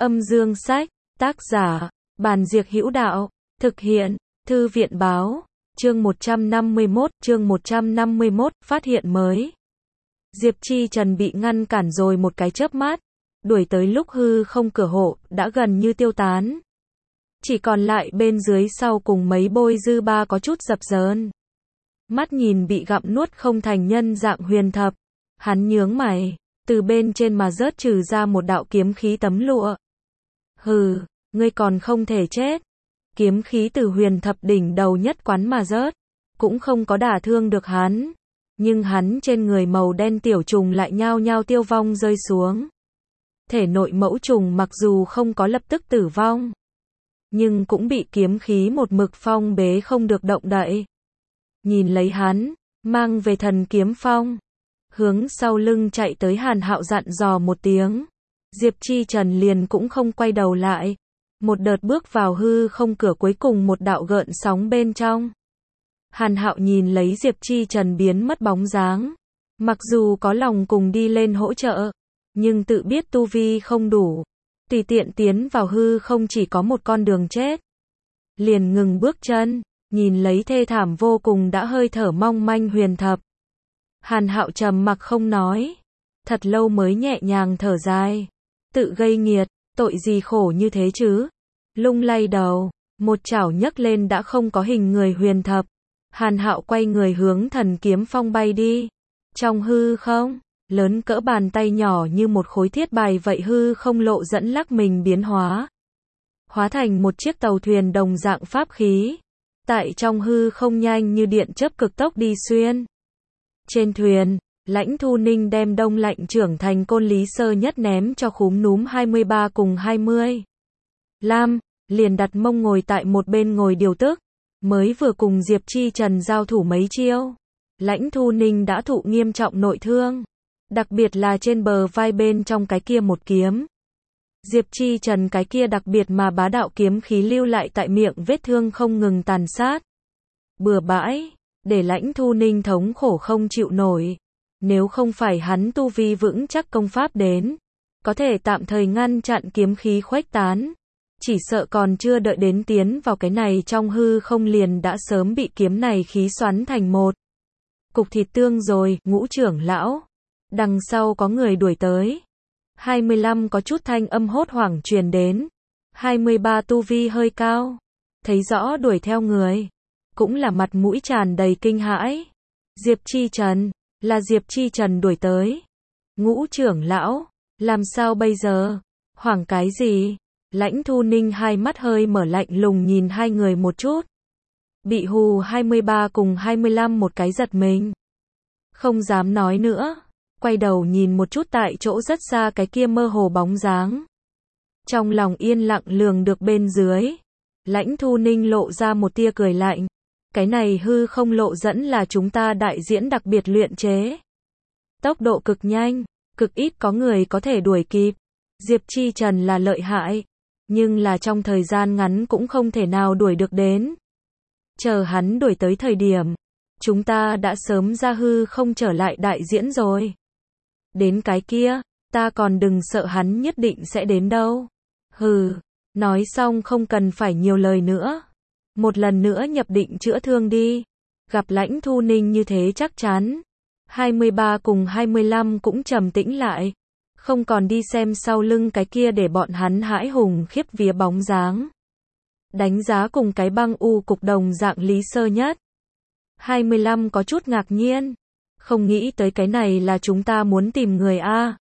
Âm dương sách, tác giả, Bàn Diệc Hữu Đạo, thực hiện, Thư viện báo, chương 151, phát hiện mới. Diệp Chi Trần bị ngăn cản rồi một cái chớp mắt, đuổi tới lúc hư không cửa hộ, đã gần như tiêu tán. Chỉ còn lại bên dưới sau cùng mấy bôi dư ba có chút dập dờn. Mắt nhìn bị gặm nuốt không thành nhân dạng Huyền Thập, hắn nhướng mày, từ bên trên mà rớt trừ ra một đạo kiếm khí tấm lụa. Hừ, ngươi còn không thể chết. Kiếm khí từ Huyền Thập đỉnh đầu nhất quán mà rớt, cũng không có đả thương được hắn, nhưng hắn trên người màu đen tiểu trùng lại nhao nhao tiêu vong rơi xuống. Thể nội mẫu trùng mặc dù không có lập tức tử vong, nhưng cũng bị kiếm khí một mực phong bế không được động đậy. Nhìn lấy hắn, mang về thần kiếm phong, hướng sau lưng chạy tới Hàn Hạo dặn dò một tiếng. Diệp Chi Trần liền cũng không quay đầu lại, một đợt bước vào hư không cửa cuối cùng một đạo gợn sóng bên trong. Hàn Hạo nhìn lấy Diệp Chi Trần biến mất bóng dáng, mặc dù có lòng cùng đi lên hỗ trợ, nhưng tự biết tu vi không đủ, tùy tiện tiến vào hư không chỉ có một con đường chết. Liền ngừng bước chân, nhìn lấy thê thảm vô cùng đã hơi thở mong manh Huyền Thập. Hàn Hạo trầm mặc không nói, thật lâu mới nhẹ nhàng thở dài, tự gây nghiệt, tội gì khổ như thế chứ. Lung lay đầu, một chảo nhấc lên đã không có hình người Huyền Thập. Hàn Hạo quay người hướng thần kiếm phong bay đi. Trong hư không, lớn cỡ bàn tay nhỏ như một khối thiết bài vậy hư không lộ dẫn lắc mình biến hóa. Hóa thành một chiếc tàu thuyền đồng dạng pháp khí. Tại trong hư không nhanh như điện chớp cực tốc đi xuyên. Trên thuyền, Lãnh Thu Ninh đem Đông Lạnh trưởng thành Côn Lý Sơ Nhất ném cho khúm núm 23 cùng 20. Lam, liền đặt mông ngồi tại một bên ngồi điều tức. Mới vừa cùng Diệp Chi Trần giao thủ mấy chiêu, Lãnh Thu Ninh đã thụ nghiêm trọng nội thương, đặc biệt là trên bờ vai bên trong cái kia một kiếm. Diệp Chi Trần cái kia đặc biệt mà bá đạo kiếm khí lưu lại tại miệng vết thương không ngừng tàn sát. Bừa bãi, để Lãnh Thu Ninh thống khổ không chịu nổi. Nếu không phải hắn tu vi vững chắc công pháp đến, có thể tạm thời ngăn chặn kiếm khí khuếch tán. Chỉ sợ còn chưa đợi đến tiến vào cái này trong hư không liền đã sớm bị kiếm này khí xoắn thành một cục thịt tương rồi. Ngũ trưởng lão, đằng sau có người đuổi tới. 25 có chút thanh âm hốt hoảng truyền đến. 23 tu vi hơi cao, thấy rõ đuổi theo người, cũng là mặt mũi tràn đầy kinh hãi. Diệp Chi Trần, là Diệp Chi Trần đuổi tới. Ngũ trưởng lão, làm sao bây giờ? Hoảng cái gì? Lãnh Thu Ninh hai mắt hơi mở lạnh lùng nhìn hai người một chút. Bị hù 23 cùng 25 một cái giật mình. Không dám nói nữa. Quay đầu nhìn một chút tại chỗ rất xa cái kia mơ hồ bóng dáng. Trong lòng yên lặng lường được bên dưới. Lãnh Thu Ninh lộ ra một tia cười lạnh. Cái này hư không lộ dẫn là chúng ta đại diễn đặc biệt luyện chế. Tốc độ cực nhanh, cực ít có người có thể đuổi kịp. Diệp Chi Trần là lợi hại, nhưng là trong thời gian ngắn cũng không thể nào đuổi được đến. Chờ hắn đuổi tới thời điểm, chúng ta đã sớm ra hư không trở lại đại diễn rồi. Đến cái kia, ta còn đừng sợ hắn nhất định sẽ đến đâu. Hừ, nói xong không cần phải nhiều lời nữa. Một lần nữa nhập định chữa thương đi. Gặp Lãnh Thu Ninh như thế chắc chắn. 23 cùng 25 cũng trầm tĩnh lại. Không còn đi xem sau lưng cái kia để bọn hắn hãi hùng khiếp vía bóng dáng. Đánh giá cùng cái băng u cục đồng dạng Lý Sơ Nhất. 25 có chút ngạc nhiên. Không nghĩ tới cái này là chúng ta muốn tìm người a.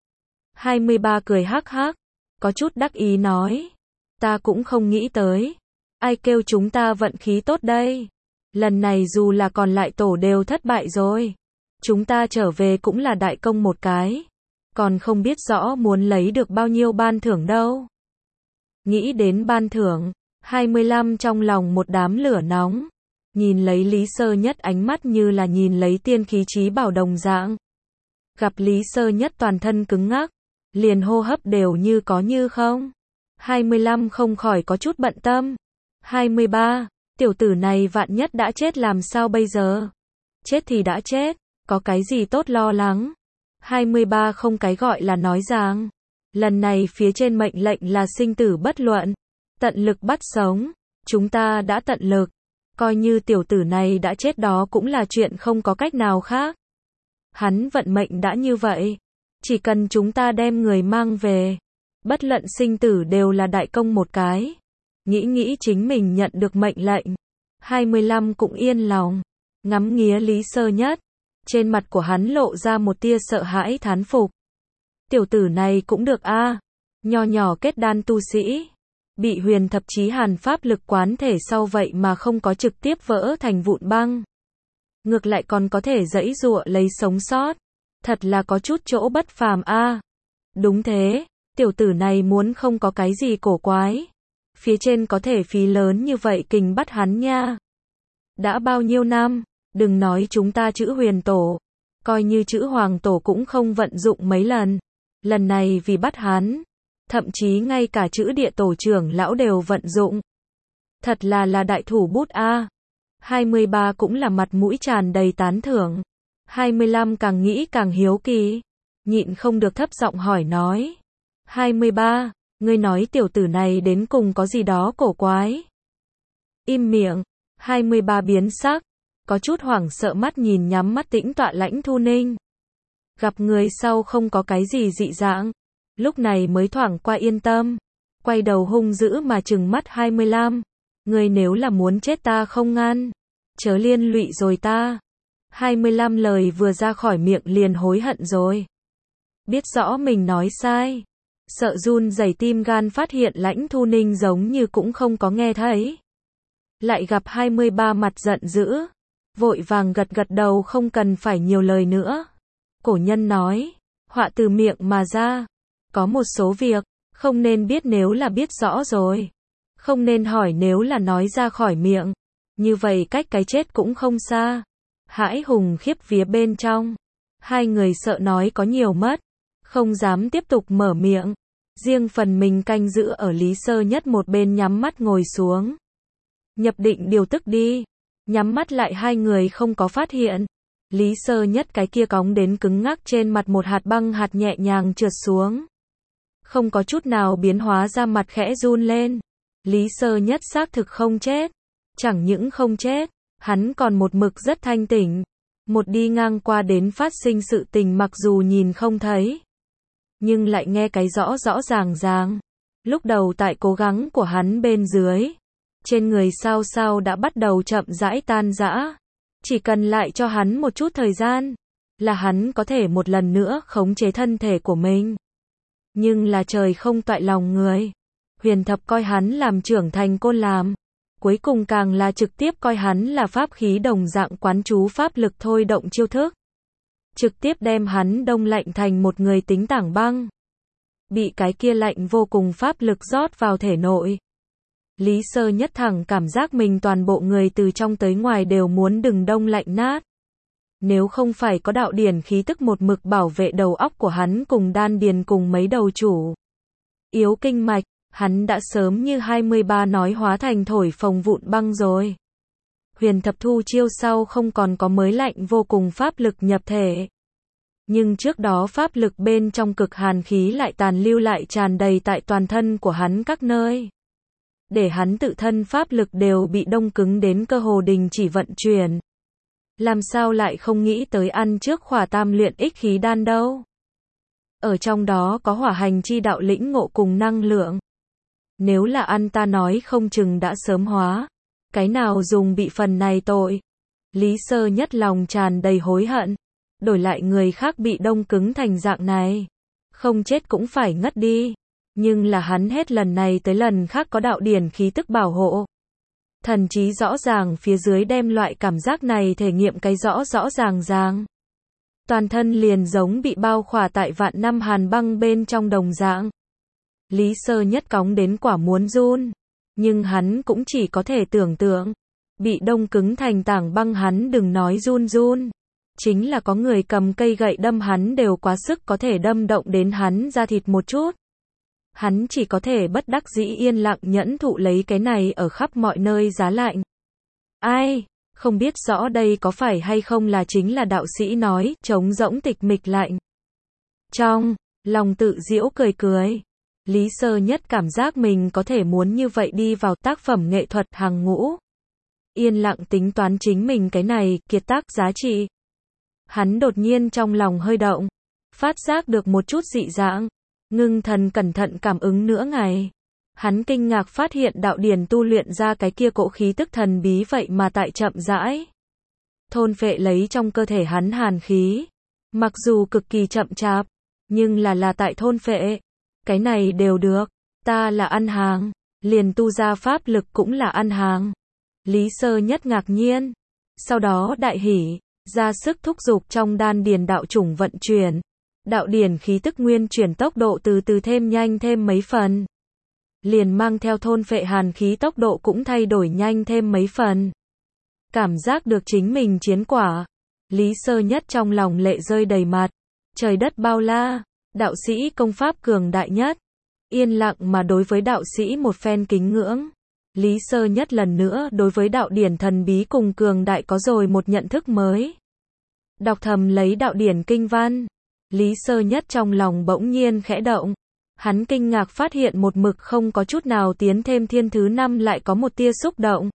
23 cười hắc hắc, có chút đắc ý nói. Ta cũng không nghĩ tới. Ai kêu chúng ta vận khí tốt đây. Lần này dù là còn lại tổ đều thất bại rồi. Chúng ta trở về cũng là đại công một cái. Còn không biết rõ muốn lấy được bao nhiêu ban thưởng đâu. Nghĩ đến ban thưởng, 25 trong lòng một đám lửa nóng. Nhìn lấy Lý Sơ Nhất ánh mắt như là nhìn lấy tiên khí trí bảo đồng dạng. Gặp Lý Sơ Nhất toàn thân cứng ngắc, liền hô hấp đều như có như không. 25 không khỏi có chút bận tâm. 23, tiểu tử này vạn nhất đã chết làm sao bây giờ? Chết thì đã chết, có cái gì tốt lo lắng? 23 không cái gọi là nói rằng, Lần này phía trên mệnh lệnh là sinh tử bất luận, tận lực bắt sống. Chúng ta đã tận lực, coi như tiểu tử này đã chết đó cũng là chuyện không có cách nào khác. Hắn vận mệnh đã như vậy, chỉ cần chúng ta đem người mang về, bất luận sinh tử đều là đại công một cái. Nghĩ chính mình nhận được mệnh lệnh, 25 cũng yên lòng, ngắm nghía Lý Sơ Nhất, trên mặt của hắn lộ ra một tia sợ hãi thán phục. Tiểu tử này cũng được a, nho nhỏ kết đan tu sĩ, bị Huyền Thập Chí Hàn pháp lực quán thể sau vậy mà không có trực tiếp vỡ thành vụn băng, ngược lại còn có thể giãy giụa lấy sống sót, thật là có chút chỗ bất phàm a. Đúng thế, tiểu tử này muốn không có cái gì cổ quái, phía trên có thể phí lớn như vậy kình bắt hắn nha. Đã bao nhiêu năm, đừng nói chúng ta chữ Huyền Tổ, coi như chữ Hoàng Tổ cũng không vận dụng mấy lần. Lần này vì bắt hắn, thậm chí ngay cả chữ Địa Tổ trưởng lão đều vận dụng. Thật là đại thủ bút a. 23 cũng là mặt mũi tràn đầy tán thưởng. 25 càng nghĩ càng hiếu kỳ, nhịn không được thấp giọng hỏi nói. 23, ngươi nói tiểu tử này đến cùng có gì đó cổ quái. Im miệng, 23 biến sắc, có chút hoảng sợ mắt nhìn nhắm mắt tĩnh tọa Lãnh Thu Ninh. Gặp người sau không có cái gì dị dạng, lúc này mới thoảng qua yên tâm, quay đầu hung dữ mà trừng mắt 25. Ngươi nếu là muốn chết ta không ngăn, chớ liên lụy rồi ta. 25 lời vừa ra khỏi miệng liền hối hận rồi. Biết rõ mình nói sai, sợ run rẩy tim gan phát hiện Lãnh Thu Ninh giống như cũng không có nghe thấy. Lại gặp 23 mặt giận dữ, vội vàng gật đầu không cần phải nhiều lời nữa. Cổ nhân nói, họa từ miệng mà ra, có một số việc, không nên biết nếu là biết rõ rồi, không nên hỏi nếu là nói ra khỏi miệng, như vậy cách cái chết cũng không xa. Hãi hùng khiếp vía bên trong, hai người sợ nói có nhiều mất, không dám tiếp tục mở miệng, riêng phần mình canh giữ ở Lý Sơ Nhất một bên nhắm mắt ngồi xuống. Nhập định điều tức đi, nhắm mắt lại hai người không có phát hiện. Lý Sơ Nhất cái kia cóng đến cứng ngắc trên mặt một hạt băng hạt nhẹ nhàng trượt xuống. Không có chút nào biến hóa ra mặt khẽ run lên. Lý Sơ Nhất xác thực không chết. Chẳng những không chết, hắn còn một mực rất thanh tỉnh. Một đi ngang qua đến phát sinh sự tình mặc dù nhìn không thấy, nhưng lại nghe cái rõ rõ ràng. Lúc đầu tại cố gắng của hắn bên dưới, trên người sao đã bắt đầu chậm rãi tan rã. Chỉ cần lại cho hắn một chút thời gian, là hắn có thể một lần nữa khống chế thân thể của mình. Nhưng là trời không toại lòng người. Huyền Thập coi hắn làm trưởng thành côn làm, cuối cùng càng là trực tiếp coi hắn là pháp khí đồng dạng quán chú pháp lực thôi động chiêu thức. Trực tiếp đem hắn đông lạnh thành một người tính tảng băng. Bị cái kia lạnh vô cùng pháp lực rót vào thể nội. Lý Sơ Nhất thẳng cảm giác mình toàn bộ người từ trong tới ngoài đều muốn đừng đông lạnh nát. Nếu không phải có đạo điển khí tức một mực bảo vệ đầu óc của hắn cùng đan điền cùng mấy đầu chủ yếu kinh mạch, hắn đã sớm như 23 nói hóa thành thổi phồng vụn băng rồi. Huyền Thập thu chiêu sau không còn có mới lạnh vô cùng pháp lực nhập thể. Nhưng trước đó pháp lực bên trong cực hàn khí lại tàn lưu lại tràn đầy tại toàn thân của hắn các nơi. Để hắn tự thân pháp lực đều bị đông cứng đến cơ hồ đình chỉ vận chuyển. Làm sao lại không nghĩ tới ăn trước khỏa tam luyện ích khí đan đâu. Ở trong đó có hỏa hành chi đạo lĩnh ngộ cùng năng lượng. Nếu là ăn ta nói không chừng đã sớm hóa. Cái nào dùng bị phần này tội. Lý Sơ Nhất lòng tràn đầy hối hận. Đổi lại người khác bị đông cứng thành dạng này, không chết cũng phải ngất đi. Nhưng là hắn hết lần này tới lần khác có đạo điển khí tức bảo hộ. Thần trí rõ ràng phía dưới đem loại cảm giác này thể nghiệm cái rõ ràng. Toàn thân liền giống bị bao khỏa tại vạn năm hàn băng bên trong đồng dạng. Lý Sơ Nhất cóng đến quả muốn run. Nhưng hắn cũng chỉ có thể tưởng tượng. Bị đông cứng thành tảng băng hắn đừng nói run. Chính là có người cầm cây gậy đâm hắn đều quá sức có thể đâm động đến hắn da thịt một chút. Hắn chỉ có thể bất đắc dĩ yên lặng nhẫn thụ lấy cái này ở khắp mọi nơi giá lạnh. Ai, không biết rõ đây có phải hay không là chính là đạo sĩ nói, trống rỗng tịch mịch lạnh. Trong Lòng tự giễu cười cười. Lý Sơ Nhất cảm giác mình có thể muốn như vậy đi vào tác phẩm nghệ thuật hàng ngũ. Yên lặng tính toán chính mình cái này, kiệt tác giá trị. Hắn đột nhiên trong lòng hơi động. Phát giác được một chút dị dạng. Ngưng thần cẩn thận cảm ứng nửa ngày. Hắn kinh ngạc phát hiện đạo điển tu luyện ra cái kia cỗ khí tức thần bí vậy mà tại chậm rãi. Thôn phệ lấy trong cơ thể hắn hàn khí. Mặc dù cực kỳ chậm chạp, nhưng là tại thôn phệ. Cái này đều được. Ta là ăn hàng. Liền tu ra pháp lực cũng là ăn hàng. Lý Sơ Nhất ngạc nhiên. Sau đó đại hỉ. Ra sức thúc giục trong đan điền đạo chủng vận chuyển. Đạo điển khí tức nguyên chuyển tốc độ từ từ thêm nhanh thêm mấy phần. Liền mang theo thôn phệ hàn khí tốc độ cũng thay đổi nhanh thêm mấy phần. Cảm giác được chính mình chiến quả. Lý Sơ Nhất trong lòng lệ rơi đầy mặt. Trời đất bao la. Đạo sĩ công pháp cường đại nhất. Yên lặng mà đối với đạo sĩ một phen kính ngưỡng. Lý Sơ Nhất lần nữa đối với đạo điển thần bí cùng cường đại có rồi một nhận thức mới. Đọc thầm lấy đạo điển kinh văn. Lý Sơ Nhất trong lòng bỗng nhiên khẽ động. Hắn kinh ngạc phát hiện một mực không có chút nào tiến thêm thiên thứ 5 lại có một tia xúc động.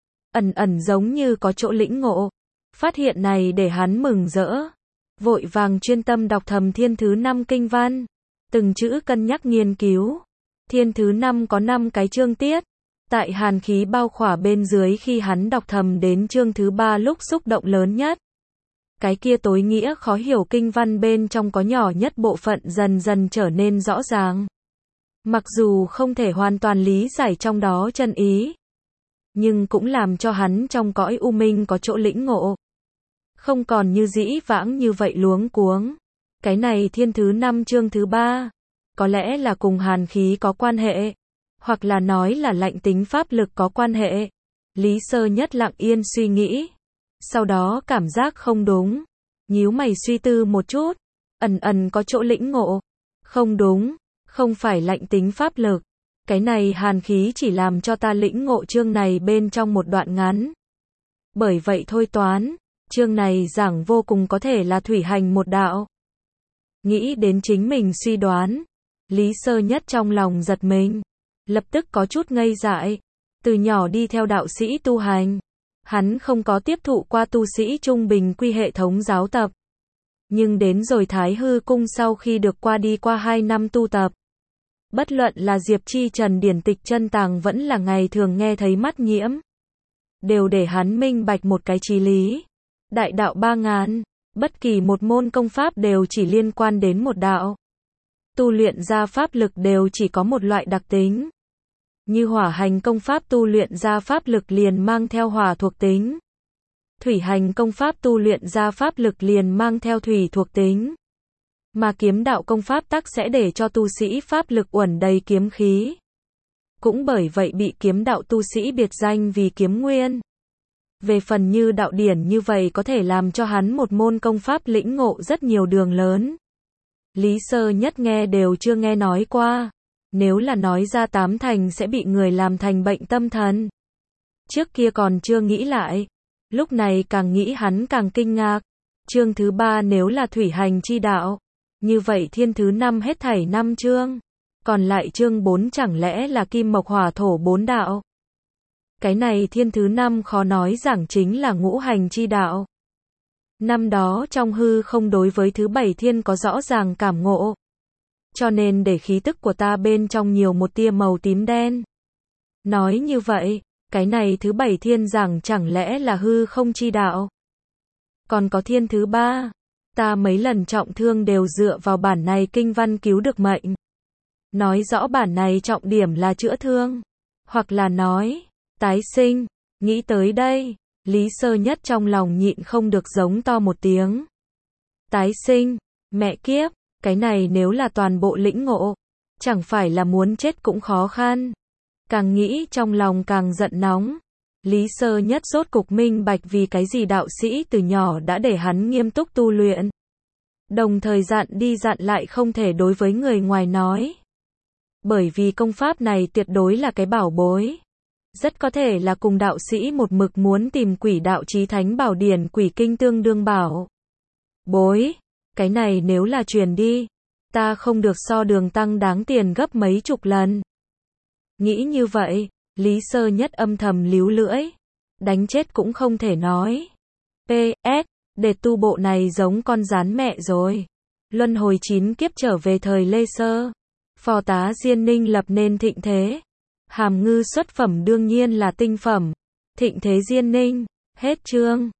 Ẩn ẩn giống như có chỗ lĩnh ngộ. Phát hiện này để hắn mừng rỡ. Vội vàng chuyên tâm đọc thầm thiên thứ 5 kinh văn. Từng chữ cân nhắc nghiên cứu. Thiên thứ 5 có 5 cái chương tiết. Tại hàn khí bao khỏa bên dưới khi hắn đọc thầm đến chương thứ 3 lúc xúc động lớn nhất. Cái kia tối nghĩa khó hiểu kinh văn bên trong có nhỏ nhất bộ phận dần dần trở nên rõ ràng. Mặc dù không thể hoàn toàn lý giải trong đó chân ý, nhưng cũng làm cho hắn trong cõi u minh có chỗ lĩnh ngộ. Không còn như dĩ vãng như vậy luống cuống. Cái này thiên thứ 5 chương thứ 3, có lẽ là cùng hàn khí có quan hệ, hoặc là nói là lạnh tính pháp lực có quan hệ. Lý Sơ Nhất lặng yên suy nghĩ. Sau đó cảm giác không đúng. Nhíu mày suy tư một chút. Ẩn ẩn có chỗ lĩnh ngộ. Không đúng. Không phải lạnh tính pháp lực. Cái này hàn khí chỉ làm cho ta lĩnh ngộ chương này bên trong một đoạn ngắn. Bởi vậy thôi toán. Chương này giảng vô cùng có thể là thủy hành một đạo. Nghĩ đến chính mình suy đoán. Lý Sơ Nhất trong lòng giật mình. Lập tức có chút ngây dại. Từ nhỏ đi theo đạo sĩ tu hành. Hắn không có tiếp thụ qua tu sĩ trung bình quy hệ thống giáo tập. Nhưng đến rồi Thái Hư Cung sau khi được đi qua 2 năm tu tập. Bất luận là Diệp Chi Trần điển tịch chân tàng vẫn là ngày thường nghe thấy mắt nhiễm. Đều để hắn minh bạch một cái chí lý. Đại đạo 3000, bất kỳ một môn công pháp đều chỉ liên quan đến một đạo. Tu luyện ra pháp lực đều chỉ có một loại đặc tính. Như hỏa hành công pháp tu luyện ra pháp lực liền mang theo hỏa thuộc tính. Thủy hành công pháp tu luyện ra pháp lực liền mang theo thủy thuộc tính. Mà kiếm đạo công pháp tắc sẽ để cho tu sĩ pháp lực uẩn đầy kiếm khí. Cũng bởi vậy bị kiếm đạo tu sĩ biệt danh vì kiếm nguyên. Về phần như đạo điển như vậy có thể làm cho hắn một môn công pháp lĩnh ngộ rất nhiều đường lớn. Lý Sơ Nhất nghe đều chưa nghe nói qua. Nếu là nói ra 8 thành sẽ bị người làm thành bệnh tâm thần. Trước kia còn chưa nghĩ lại. Lúc này càng nghĩ hắn càng kinh ngạc. Chương thứ 3 nếu là thủy hành chi đạo. Như vậy thiên thứ 5 hết thảy 5 chương. Còn lại chương 4 chẳng lẽ là kim mộc hỏa thổ 4 đạo. Cái này thiên thứ 5 khó nói giảng chính là ngũ hành chi đạo. Năm đó trong hư không đối với thứ 7 thiên có rõ ràng cảm ngộ. Cho nên để khí tức của ta bên trong nhiều một tia màu tím đen. Nói như vậy, cái này thứ 7 thiên giảng chẳng lẽ là hư không chi đạo. Còn có thiên thứ 3, ta mấy lần trọng thương đều dựa vào bản này kinh văn cứu được mệnh. Nói rõ bản này trọng điểm là chữa thương, hoặc là nói, tái sinh. Nghĩ tới đây, Lý Sơ Nhất trong lòng nhịn không được giống to một tiếng. Tái sinh, mẹ kiếp, cái này nếu là toàn bộ lĩnh ngộ, chẳng phải là muốn chết cũng khó khăn. Càng nghĩ trong lòng càng giận nóng. Lý Sơ Nhất rốt cục minh bạch vì cái gì đạo sĩ từ nhỏ đã để hắn nghiêm túc tu luyện. Đồng thời dặn đi dặn lại không thể đối với người ngoài nói. Bởi vì công pháp này tuyệt đối là cái bảo bối. Rất có thể là cùng đạo sĩ một mực muốn tìm quỷ đạo chí thánh bảo điển quỷ kinh tương đương bảo bối. Cái này nếu là truyền đi, ta không được so đường tăng đáng tiền gấp mấy chục lần. Nghĩ như vậy, Lý Sơ Nhất âm thầm líu lưỡi. Đánh chết cũng không thể nói. PS, để tu bộ này giống con rán mẹ rồi. Luân hồi 9 kiếp trở về thời Lê Sơ. Phò tá Diên Ninh lập nên thịnh thế. Hàm Ngư xuất phẩm đương nhiên là tinh phẩm. Thịnh thế Diên Ninh. Hết chương.